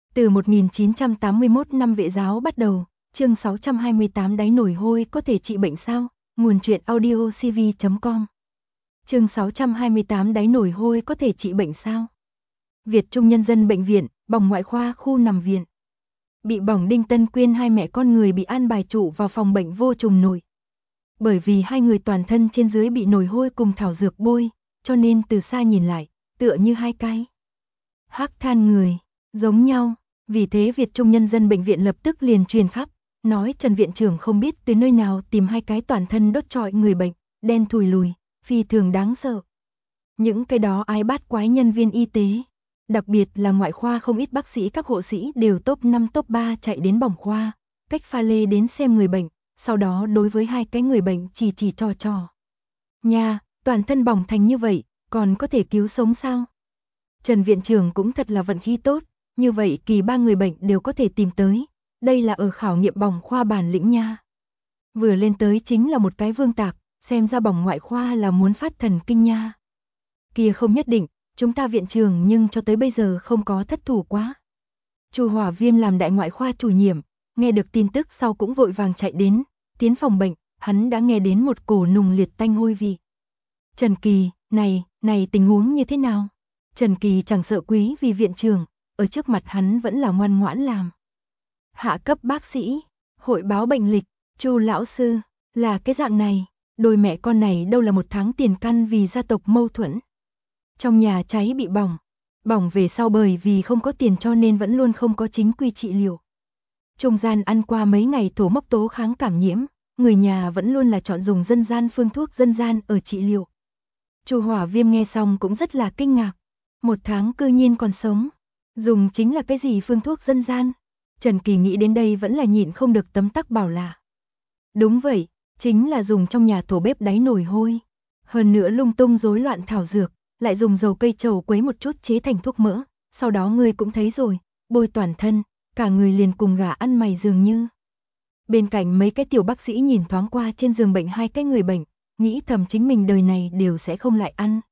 Từ 1981 năm vệ giáo bắt đầu, chương 628 đáy nổi hôi có thể trị bệnh sao? Nguồn truyện audio cv.com. Chương 628 đáy nổi hôi có thể trị bệnh sao? Việt Trung Nhân dân Bệnh viện, bỏng ngoại khoa khu nằm viện. Bị bỏng Đinh Tân Quyên hai mẹ con người bị an bài trụ vào phòng bệnh vô trùng nổi. Bởi vì hai người toàn thân trên dưới bị nổi hôi cùng thảo dược bôi, cho nên từ xa nhìn lại, tựa như hai cái hắc than người, giống nhau. Vì thế Việt Trung Nhân dân Bệnh viện lập tức liền truyền khắp, nói Trần viện trưởng không biết từ nơi nào tìm hai cái toàn thân đốt trọi người bệnh, đen thùi lùi, phi thường đáng sợ. Những cái đó ái bát quái nhân viên y tế, đặc biệt là ngoại khoa không ít bác sĩ các hộ sĩ đều top 5 top 3 chạy đến bỏng khoa, cách pha lê đến xem người bệnh, sau đó đối với hai cái người bệnh chỉ trò. Nha, toàn thân bỏng thành như vậy, còn có thể cứu sống sao? Trần viện trưởng cũng thật là vận khí tốt, như vậy kỳ ba người bệnh đều có thể tìm tới, đây là ở khảo nghiệm bỏng khoa bản lĩnh nha. Vừa lên tới chính là một cái vương tạc, xem ra bỏng ngoại khoa là muốn phát thần kinh nha. Kia không nhất định, chúng ta viện trưởng nhưng cho tới bây giờ không có thất thủ quá. Chu Hỏa Viêm làm đại ngoại khoa chủ nhiệm, nghe được tin tức sau cũng vội vàng chạy đến, tiến phòng bệnh, hắn đã nghe đến một cổ nùng liệt tanh hôi vị. Trần Kỳ, này tình huống như thế nào? Trần Kỳ chẳng sợ quý vì viện trưởng, ở trước mặt hắn vẫn là ngoan ngoãn làm. Hạ cấp bác sĩ, hội báo bệnh lịch, Chu lão sư, là cái dạng này, đôi mẹ con này đâu là một tháng tiền căn vì gia tộc mâu thuẫn. Trong nhà cháy bị bỏng về sau bởi vì không có tiền cho nên vẫn luôn không có chính quy trị liệu. Trung gian ăn qua mấy ngày thổ mốc tố kháng cảm nhiễm, người nhà vẫn luôn là chọn dùng dân gian phương thuốc dân gian ở trị liệu. Chu Hỏa Viêm nghe xong cũng rất là kinh ngạc, một tháng cư nhiên còn sống, dùng chính là cái gì phương thuốc dân gian? Trần Kỳ nghĩ đến đây vẫn là nhịn không được tấm tắc bảo là. Đúng vậy, chính là dùng trong nhà thổ bếp đáy nồi hôi, hơn nữa lung tung rối loạn thảo dược, lại dùng dầu cây trầu quấy một chút chế thành thuốc mỡ, sau đó ngươi cũng thấy rồi, bôi toàn thân, cả người liền cùng gà ăn mày dường như. Bên cạnh mấy cái tiểu bác sĩ nhìn thoáng qua trên giường bệnh hai cái người bệnh, nghĩ thầm chính mình đời này đều sẽ không lại ăn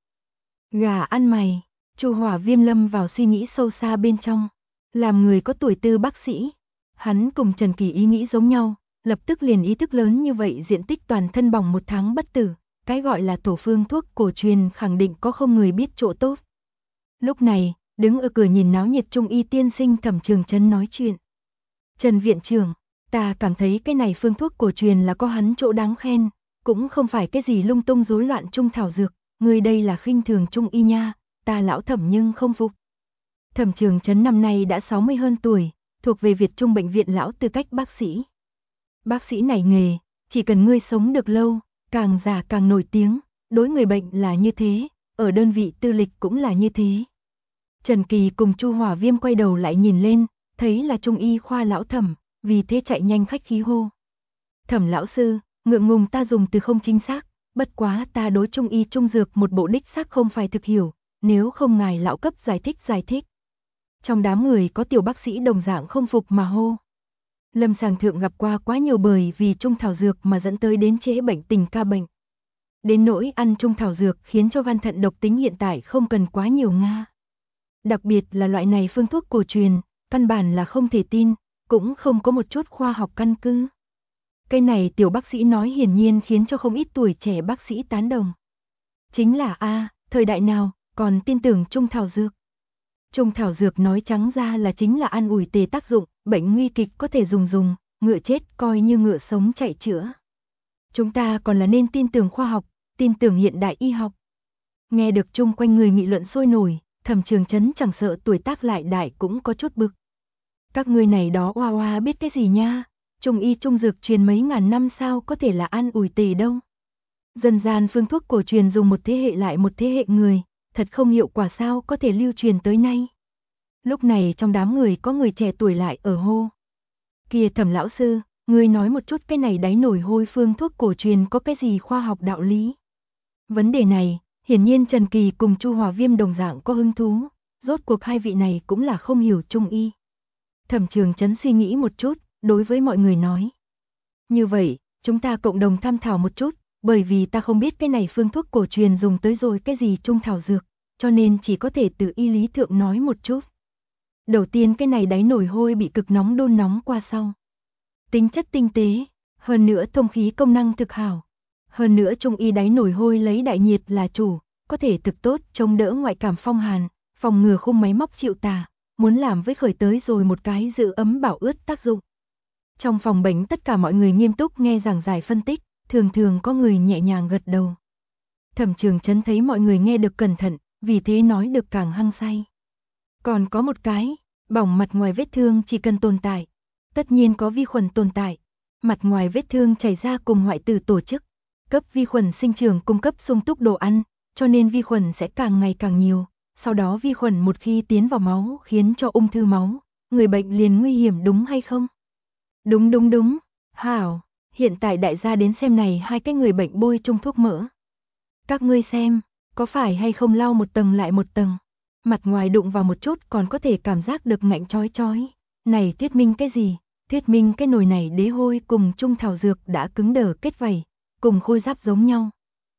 gà ăn mày. Chu Hỏa Viêm lâm vào suy nghĩ sâu xa bên trong, làm người có tuổi tư bác sĩ, hắn cùng Trần Kỳ ý nghĩ giống nhau, lập tức liền ý thức lớn như vậy diện tích toàn thân bỏng một tháng bất tử, cái gọi là tổ phương thuốc cổ truyền khẳng định có không người biết chỗ tốt. Lúc này, đứng ở cửa nhìn náo nhiệt Trung y tiên sinh Thẩm Trường Chấn nói chuyện. Trần viện trưởng, ta cảm thấy cái này phương thuốc cổ truyền là có hắn chỗ đáng khen, cũng không phải cái gì lung tung rối loạn trung thảo dược, người đây là khinh thường Trung y nha, ta lão Thẩm nhưng không phục. Thẩm Trường Chấn năm nay đã 60 hơn tuổi, thuộc về Việt Trung bệnh viện lão tư cách bác sĩ. Bác sĩ này nghề, chỉ cần ngươi sống được lâu, càng già càng nổi tiếng, đối người bệnh là như thế, ở đơn vị tư lịch cũng là như thế. Trần Kỳ cùng Chu Hỏa Viêm quay đầu lại nhìn lên, thấy là Trung y khoa lão Thẩm, vì thế chạy nhanh khách khí hô. Thẩm lão sư, ngượng ngùng ta dùng từ không chính xác, bất quá ta đối Trung y trung dược một bộ đích xác không phải thực hiểu, nếu không ngài lão cấp giải thích. Trong đám người có tiểu bác sĩ đồng dạng không phục mà hô. Lâm sàng thượng gặp qua quá nhiều bởi vì trung thảo dược mà dẫn tới đến trễ bệnh tình ca bệnh. Đến nỗi ăn trung thảo dược khiến cho van thận độc tính hiện tại không cần quá nhiều nga. Đặc biệt là loại này phương thuốc cổ truyền, căn bản là không thể tin, cũng không có một chút khoa học căn cứ. Cái này tiểu bác sĩ nói hiển nhiên khiến cho không ít tuổi trẻ bác sĩ tán đồng. Chính là thời đại nào còn tin tưởng trung thảo dược. Trung thảo dược nói trắng ra là chính là an ủi tề tác dụng, bệnh nguy kịch có thể dùng, ngựa chết coi như ngựa sống chạy chữa. Chúng ta còn là nên tin tưởng khoa học, tin tưởng hiện đại y học. Nghe được chung quanh người nghị luận sôi nổi, Thẩm Trường Chấn chẳng sợ tuổi tác lại đại cũng có chút bực. Các ngươi này đó oa biết cái gì nha, trung y trung dược truyền mấy ngàn năm sao có thể là an ủi tề đâu. Dân gian phương thuốc cổ truyền dùng một thế hệ lại một thế hệ người, thật không hiệu quả sao có thể lưu truyền tới nay. Lúc này trong đám người có người trẻ tuổi lại ở hô. Kìa Thẩm lão sư, ngươi nói một chút cái này đáy nổi hôi phương thuốc cổ truyền có cái gì khoa học đạo lý. Vấn đề này, hiển nhiên Trần Kỳ cùng Chu Hỏa Viêm đồng dạng có hứng thú, rốt cuộc hai vị này cũng là không hiểu trung y. Thẩm Trường Chấn suy nghĩ một chút, đối với mọi người nói. Như vậy, chúng ta cộng đồng tham thảo một chút, bởi vì ta không biết cái này phương thuốc cổ truyền dùng tới rồi cái gì trung thảo dược, cho nên chỉ có thể từ y lý thượng nói một chút. Đầu tiên cái này đáy nồi hôi bị cực nóng đun nóng qua sau. Tính chất tinh tế, hơn nữa thông khí công năng thực hảo. Hơn nữa trung y đáy nồi hôi lấy đại nhiệt là chủ, có thể thực tốt chống đỡ ngoại cảm phong hàn, phòng ngừa khung máy móc chịu tà, muốn làm với khởi tới rồi một cái giữ ấm bảo ướt tác dụng. Trong phòng bệnh tất cả mọi người nghiêm túc nghe giảng giải phân tích, thường thường có người nhẹ nhàng gật đầu. Thẩm Trường Chấn thấy mọi người nghe được cẩn thận, vì thế nói được càng hăng say. Còn có một cái, bỏng mặt ngoài vết thương chỉ cần tồn tại, tất nhiên có vi khuẩn tồn tại. Mặt ngoài vết thương chảy ra cùng hoại tử tổ chức, cấp vi khuẩn sinh trưởng cung cấp sung túc đồ ăn, cho nên vi khuẩn sẽ càng ngày càng nhiều. Sau đó vi khuẩn một khi tiến vào máu khiến cho ung thư máu, người bệnh liền nguy hiểm đúng hay không? Đúng. Hảo, hiện tại đại gia đến xem này hai cái người bệnh bôi chung thuốc mỡ. Các ngươi xem, có phải hay không lau một tầng lại một tầng, mặt ngoài đụng vào một chút còn có thể cảm giác được ngạnh chói chói. Này thuyết minh cái gì? Thuyết minh cái nồi này đế hôi cùng trung thảo dược đã cứng đờ kết vảy, cùng khôi giáp giống nhau.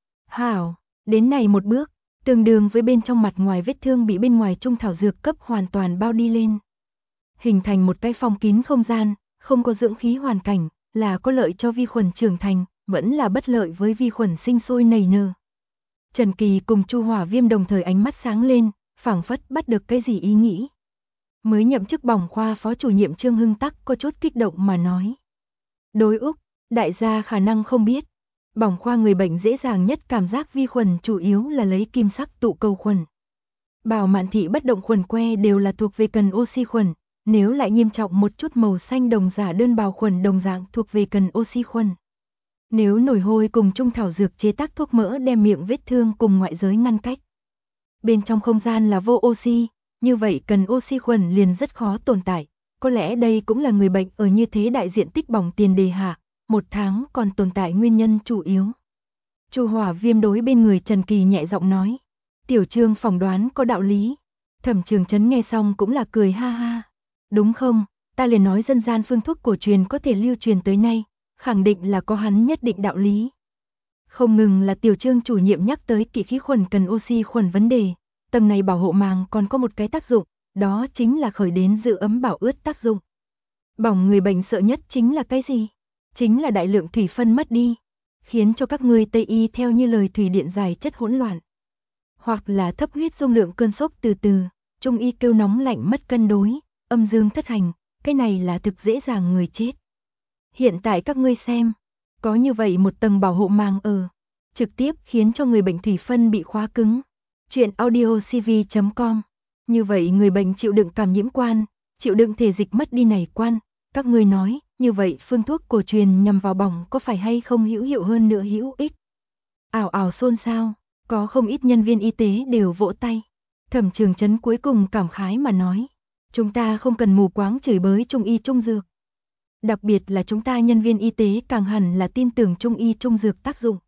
Hảo, đến này một bước, tương đương với bên trong mặt ngoài vết thương bị bên ngoài trung thảo dược cấp hoàn toàn bao đi lên. Hình thành một cái phong kín không gian, không có dưỡng khí hoàn cảnh, là có lợi cho vi khuẩn trưởng thành, vẫn là bất lợi với vi khuẩn sinh sôi nảy nở. Trần Kỳ cùng Chu Hỏa Viêm đồng thời ánh mắt sáng lên, phảng phất bắt được cái gì ý nghĩ. Mới nhậm chức bỏng khoa phó chủ nhiệm Trương Hưng Tắc có chút kích động mà nói. Đối Úc, đại gia khả năng không biết. Bỏng khoa người bệnh dễ dàng nhất cảm giác vi khuẩn chủ yếu là lấy kim sắc tụ cầu khuẩn. Bào mạn thị bất động khuẩn que đều là thuộc về cần oxy khuẩn, nếu lại nghiêm trọng một chút màu xanh đồng giả đơn bào khuẩn đồng dạng thuộc về cần oxy khuẩn. Nếu nồi hôi cùng trung thảo dược chế tác thuốc mỡ đem miệng vết thương cùng ngoại giới ngăn cách. Bên trong không gian là vô oxy, như vậy cần oxy khuẩn liền rất khó tồn tại. Có lẽ đây cũng là người bệnh ở như thế đại diện tích bỏng tiền đề hạ, một tháng còn tồn tại nguyên nhân chủ yếu. Chu Hỏa Viêm đối bên người Trần Kỳ nhẹ giọng nói. Tiểu Trương phỏng đoán có đạo lý. Thẩm Trường Chấn nghe xong cũng là cười ha ha. Đúng không, ta liền nói dân gian phương thuốc cổ truyền có thể lưu truyền tới nay, khẳng định là có hắn nhất định đạo lý. Không ngừng là Tiểu Trương chủ nhiệm nhắc tới kỵ khí khuẩn cần oxy khuẩn vấn đề, tầng này bảo hộ màng còn có một cái tác dụng, đó chính là khởi đến giữ ấm bảo ướt tác dụng. Bỏng người bệnh sợ nhất chính là cái gì? Chính là đại lượng thủy phân mất đi, khiến cho các ngươi Tây y theo như lời thủy điện giải chất hỗn loạn. Hoặc là thấp huyết dung lượng cơn sốc từ từ, trung y kêu nóng lạnh mất cân đối, âm dương thất hành, cái này là thực dễ dàng người chết. Hiện tại các ngươi xem, có như vậy một tầng bảo hộ màng trực tiếp khiến cho người bệnh thủy phân bị khóa cứng. Chuyện audiocv.com. Như vậy người bệnh chịu đựng cảm nhiễm quan, chịu đựng thể dịch mất đi này quan, các ngươi nói, như vậy phương thuốc cổ truyền nhằm vào bỏng có phải hay không hữu hiệu hơn nữa hữu ích? Ảo ảo xôn xao, có không ít nhân viên y tế đều vỗ tay. Thẩm Trường Chấn cuối cùng cảm khái mà nói, chúng ta không cần mù quáng chửi bới trung y trung dược. Đặc biệt là chúng ta nhân viên y tế càng hẳn là tin tưởng trung y trung dược tác dụng.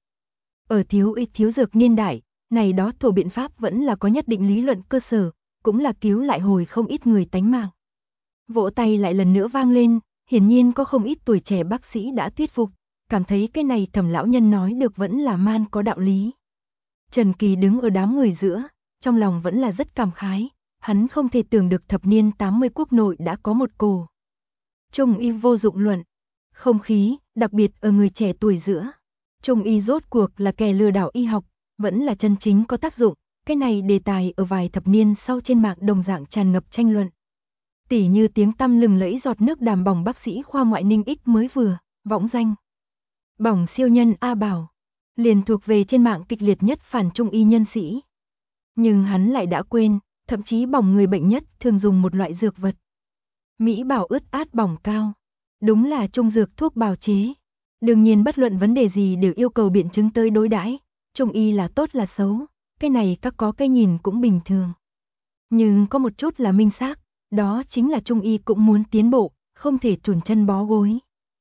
Ở thiếu y thiếu dược niên đại, này đó thổ biện pháp vẫn là có nhất định lý luận cơ sở, cũng là cứu lại hồi không ít người tánh mạng. Vỗ tay lại lần nữa vang lên, hiển nhiên có không ít tuổi trẻ bác sĩ đã thuyết phục, cảm thấy cái này Thẩm lão nhân nói được vẫn là man có đạo lý. Trần Kỳ đứng ở đám người giữa, trong lòng vẫn là rất cảm khái, hắn không thể tưởng được thập niên 80 quốc nội đã có một cổ trung y vô dụng luận, không khí, đặc biệt ở người trẻ tuổi giữa. Trung y rốt cuộc là kẻ lừa đảo y học, vẫn là chân chính có tác dụng, cái này đề tài ở vài thập niên sau trên mạng đồng dạng tràn ngập tranh luận. Tỉ như tiếng tăm lừng lẫy giọt nước đàm bỏng bác sĩ khoa ngoại Ninh X mới vừa, võng danh. Bỏng siêu nhân A Bảo, liền thuộc về trên mạng kịch liệt nhất phản trung y nhân sĩ. Nhưng hắn lại đã quên, thậm chí bỏng người bệnh nhất thường dùng một loại dược vật. Mỹ bảo ướt át bỏng cao, đúng là trung dược thuốc bào chế. Đương nhiên bất luận vấn đề gì đều yêu cầu biện chứng tới đối đãi, trung y là tốt là xấu, cái này các có cái nhìn cũng bình thường. Nhưng có một chút là minh xác, đó chính là trung y cũng muốn tiến bộ, không thể chùn chân bó gối.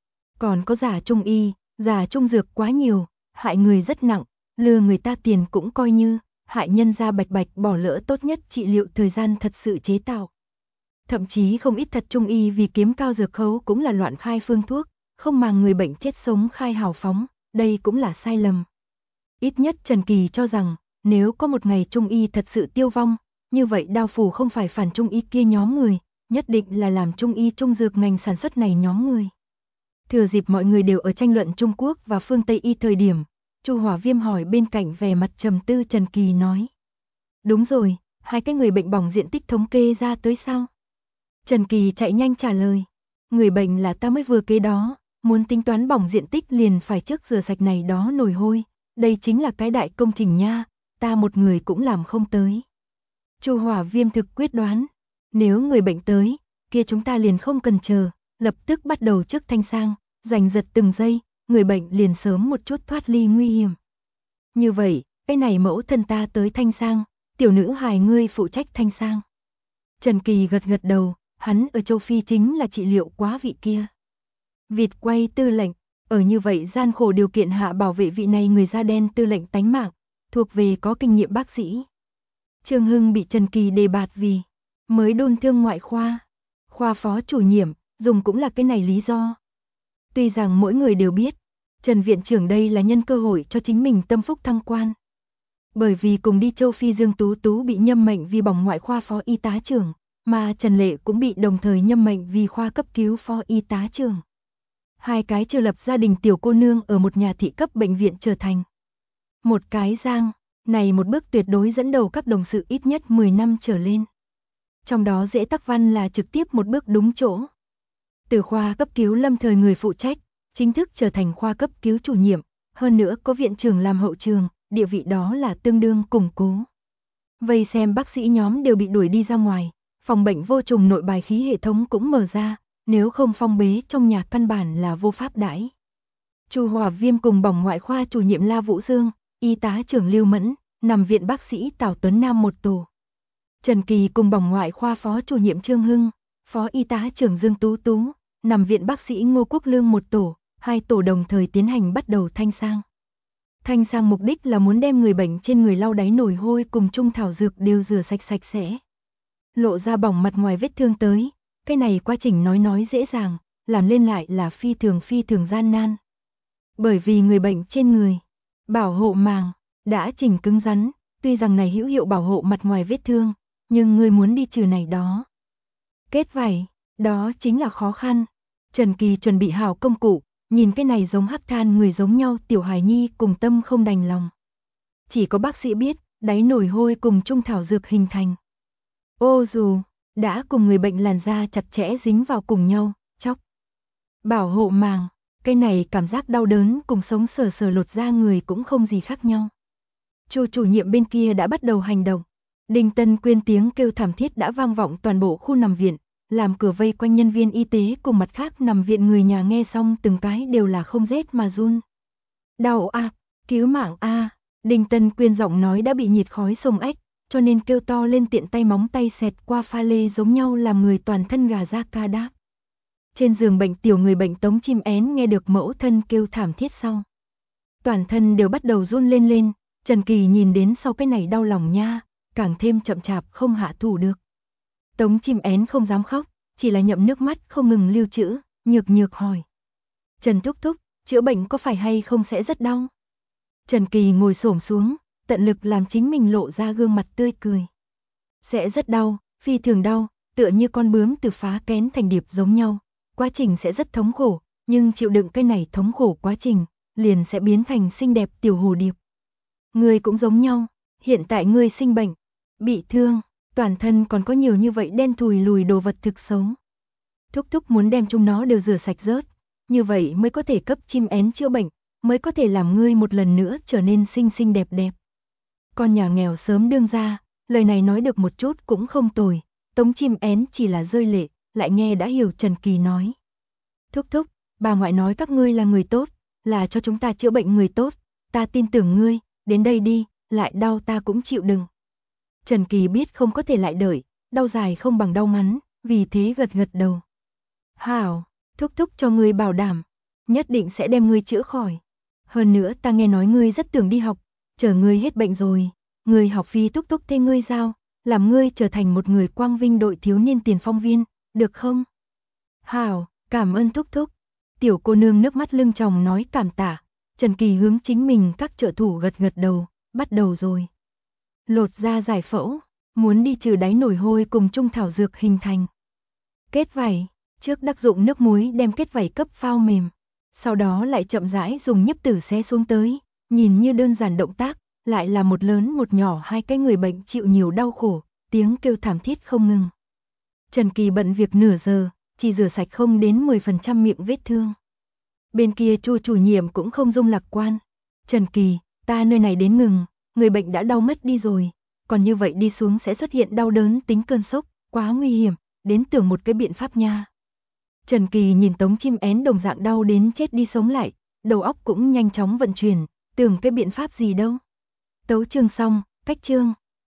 Còn có giả trung y, giả trung dược quá nhiều, hại người rất nặng, lừa người ta tiền cũng coi như, hại nhân ra bạch bạch bỏ lỡ tốt nhất trị liệu thời gian thật sự chế tạo. Thậm chí không ít thật trung y vì kiếm cao dược khấu cũng là loạn khai phương thuốc, không màng người bệnh chết sống khai hào phóng, đây cũng là sai lầm. Ít nhất Trần Kỳ cho rằng, nếu có một ngày trung y thật sự tiêu vong, như vậy Đao Phủ không phải phản trung y kia nhóm người, nhất định là làm trung y trung dược ngành sản xuất này nhóm người. Thừa dịp mọi người đều ở tranh luận Trung Quốc và phương Tây y thời điểm, Chu Hỏa Viêm hỏi bên cạnh vẻ mặt trầm tư Trần Kỳ nói. Đúng rồi, hai cái người bệnh bỏng diện tích thống kê ra tới sao? Trần Kỳ chạy nhanh trả lời. Người bệnh là ta mới vừa kế đó, muốn tính toán bỏng diện tích liền phải trước rửa sạch này đó nồi hôi, đây chính là cái đại công trình nha, ta một người cũng làm không tới. Chu Hỏa Viêm thực quyết đoán, nếu người bệnh tới, kia chúng ta liền không cần chờ, lập tức bắt đầu trước thanh sang, giành giật từng giây, người bệnh liền sớm một chút thoát ly nguy hiểm. Như vậy, cái này mẫu thân ta tới thanh sang, tiểu nữ hài ngươi phụ trách thanh sang. Trần Kỳ gật gật đầu, hắn ở châu Phi chính là trị liệu quá vị kia. Vịt quay tư lệnh, ở như vậy gian khổ điều kiện hạ bảo vệ vị này người da đen tư lệnh tánh mạng, thuộc về có kinh nghiệm bác sĩ. Trương Hưng bị Trần Kỳ đề bạt vì mới đôn thương ngoại khoa, khoa phó chủ nhiệm, dùng cũng là cái này lý do. Tuy rằng mỗi người đều biết, Trần viện trưởng đây là nhân cơ hội cho chính mình tâm phúc thăng quan. Bởi vì cùng đi châu Phi Dương Tú Tú bị nhâm mệnh vì bỏng ngoại khoa phó y tá trưởng, mà Trần Lệ cũng bị đồng thời nhâm mệnh vì khoa cấp cứu phó y tá trưởng. Hai cái chưa lập gia đình tiểu cô nương ở một nhà thị cấp bệnh viện trở thành một cái giang, này một bước tuyệt đối dẫn đầu các đồng sự ít nhất 10 năm trở lên. Trong đó Dễ Tắc Văn là trực tiếp một bước đúng chỗ. Từ khoa cấp cứu lâm thời người phụ trách, chính thức trở thành khoa cấp cứu chủ nhiệm, hơn nữa có viện trưởng làm hậu trường, địa vị đó là tương đương củng cố. Vây xem bác sĩ nhóm đều bị đuổi đi ra ngoài, phòng bệnh vô trùng nội bài khí hệ thống cũng mở ra, nếu không phong bế trong nhà căn bản là vô pháp đãi. Chu Hỏa Viêm cùng bỏng ngoại khoa chủ nhiệm La Vũ Dương, y tá trưởng Lưu Mẫn, nằm viện bác sĩ Tào Tuấn Nam một tổ. Trần Kỳ cùng bỏng ngoại khoa phó chủ nhiệm Trương Hưng, phó y tá trưởng Dương Tú Tú, nằm viện bác sĩ Ngô Quốc Lương một tổ, hai tổ đồng thời tiến hành bắt đầu thanh sang. Thanh sang mục đích là muốn đem người bệnh trên người lau đáy nồi hôi cùng trung thảo dược đều rửa sạch sạch sẽ. Lộ ra bỏng mặt ngoài vết thương tới, cái này quá trình nói dễ dàng, làm lên lại là phi thường gian nan. Bởi vì người bệnh trên người, bảo hộ màng, đã chỉnh cứng rắn, tuy rằng này hữu hiệu bảo hộ mặt ngoài vết thương, nhưng người muốn đi trừ này đó. Kết vảy, đó chính là khó khăn. Trần Kỳ chuẩn bị hảo công cụ, nhìn cái này giống hắc than người giống nhau tiểu hài nhi cùng tâm không đành lòng. Chỉ có bác sĩ biết, đáy nồi hôi cùng trung thảo dược hình thành. Ô dù, đã cùng người bệnh làn da chặt chẽ dính vào cùng nhau, chóc. Bảo hộ màng, cái này cảm giác đau đớn cùng sống sờ lột da người cũng không gì khác nhau. Chu chủ nhiệm bên kia đã bắt đầu hành động. Đinh Tân Quyên tiếng kêu thảm thiết đã vang vọng toàn bộ khu nằm viện, làm cửa vây quanh nhân viên y tế cùng mặt khác nằm viện người nhà nghe xong từng cái đều là không rét mà run. Đau a, cứu mạng a. Đinh Tân Quyên giọng nói đã bị nhiệt khói sông ếch, cho nên kêu to lên tiện tay móng tay xẹt qua pha lê giống nhau làm người toàn thân gà ra ca đáp. Trên giường bệnh tiểu người bệnh Tống Chim Én nghe được mẫu thân kêu thảm thiết sau. Toàn thân đều bắt đầu run lên, Trần Kỳ nhìn đến sau cái này đau lòng nha, càng thêm chậm chạp không hạ thủ được. Tống Chim Én không dám khóc, chỉ là nhậm nước mắt không ngừng lưu trữ, nhược hỏi. Trần thúc thúc, chữa bệnh có phải hay không sẽ rất đau? Trần Kỳ ngồi xổm xuống, tận lực làm chính mình lộ ra gương mặt tươi cười. Sẽ rất đau, phi thường đau, tựa như con bướm từ phá kén thành điệp giống nhau. Quá trình sẽ rất thống khổ, nhưng chịu đựng cái này thống khổ quá trình, liền sẽ biến thành xinh đẹp tiểu hồ điệp. Ngươi cũng giống nhau, hiện tại ngươi sinh bệnh, bị thương, toàn thân còn có nhiều như vậy đen thùi lùi đồ vật thực xấu. Thúc thúc muốn đem chúng nó đều rửa sạch rớt, như vậy mới có thể cấp Chim Én chữa bệnh, mới có thể làm ngươi một lần nữa trở nên xinh đẹp đẹp. Con nhà nghèo sớm đương ra, lời này nói được một chút cũng không tồi, Tống Chim Én chỉ là rơi lệ, lại nghe đã hiểu Trần Kỳ nói. Thúc thúc, bà ngoại nói các ngươi là người tốt, là cho chúng ta chữa bệnh người tốt, ta tin tưởng ngươi, đến đây đi, lại đau ta cũng chịu đựng. Trần Kỳ biết không có thể lại đợi, đau dài không bằng đau ngắn, vì thế gật đầu. Hảo, thúc thúc cho ngươi bảo đảm, nhất định sẽ đem ngươi chữa khỏi. Hơn nữa ta nghe nói ngươi rất tưởng đi học, chờ ngươi hết bệnh rồi, ngươi học phí thúc thúc thế ngươi giao, làm ngươi trở thành một người quang vinh đội thiếu niên tiền phong viên, được không? Hảo, cảm ơn thúc thúc. Tiểu cô nương nước mắt lưng tròng nói cảm tạ. Trần Kỳ hướng chính mình các trợ thủ gật đầu, bắt đầu rồi. Lột da giải phẫu, muốn đi trừ đáy nồi hôi cùng trung thảo dược hình thành. Kết vảy, trước đắc dụng nước muối đem kết vảy cấp phao mềm. Sau đó lại chậm rãi dùng nhíp tử xé xuống tới, nhìn như đơn giản động tác, lại là một lớn một nhỏ hai cái người bệnh chịu nhiều đau khổ, tiếng kêu thảm thiết không ngừng. Trần Kỳ bận việc nửa giờ, chỉ rửa sạch không đến 10% miệng vết thương. Bên kia Chu chủ nhiệm cũng không dung lạc quan. Trần Kỳ, ta nơi này đến ngừng, người bệnh đã đau mất đi rồi, còn như vậy đi xuống sẽ xuất hiện đau đớn tính cơn sốc, quá nguy hiểm, đến tưởng một cái biện pháp nha. Trần Kỳ nhìn Tống chim én đồng dạng đau đến chết đi sống lại, đầu óc cũng nhanh chóng vận chuyển, tưởng cái biện pháp gì đâu. Tấu chương xong, cách chương.